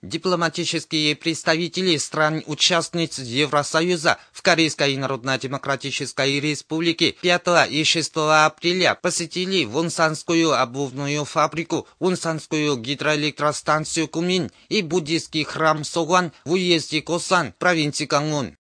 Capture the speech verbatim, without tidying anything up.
Дипломатические представители стран-участниц Евросоюза в Корейской Народно-Демократической Республике пятого и шестого апреля посетили Вонсанскую обувную фабрику, Вонсанскую гидроэлектростанцию Кумин и буддийский храм Согван в уезде Косан, провинции Гангвон.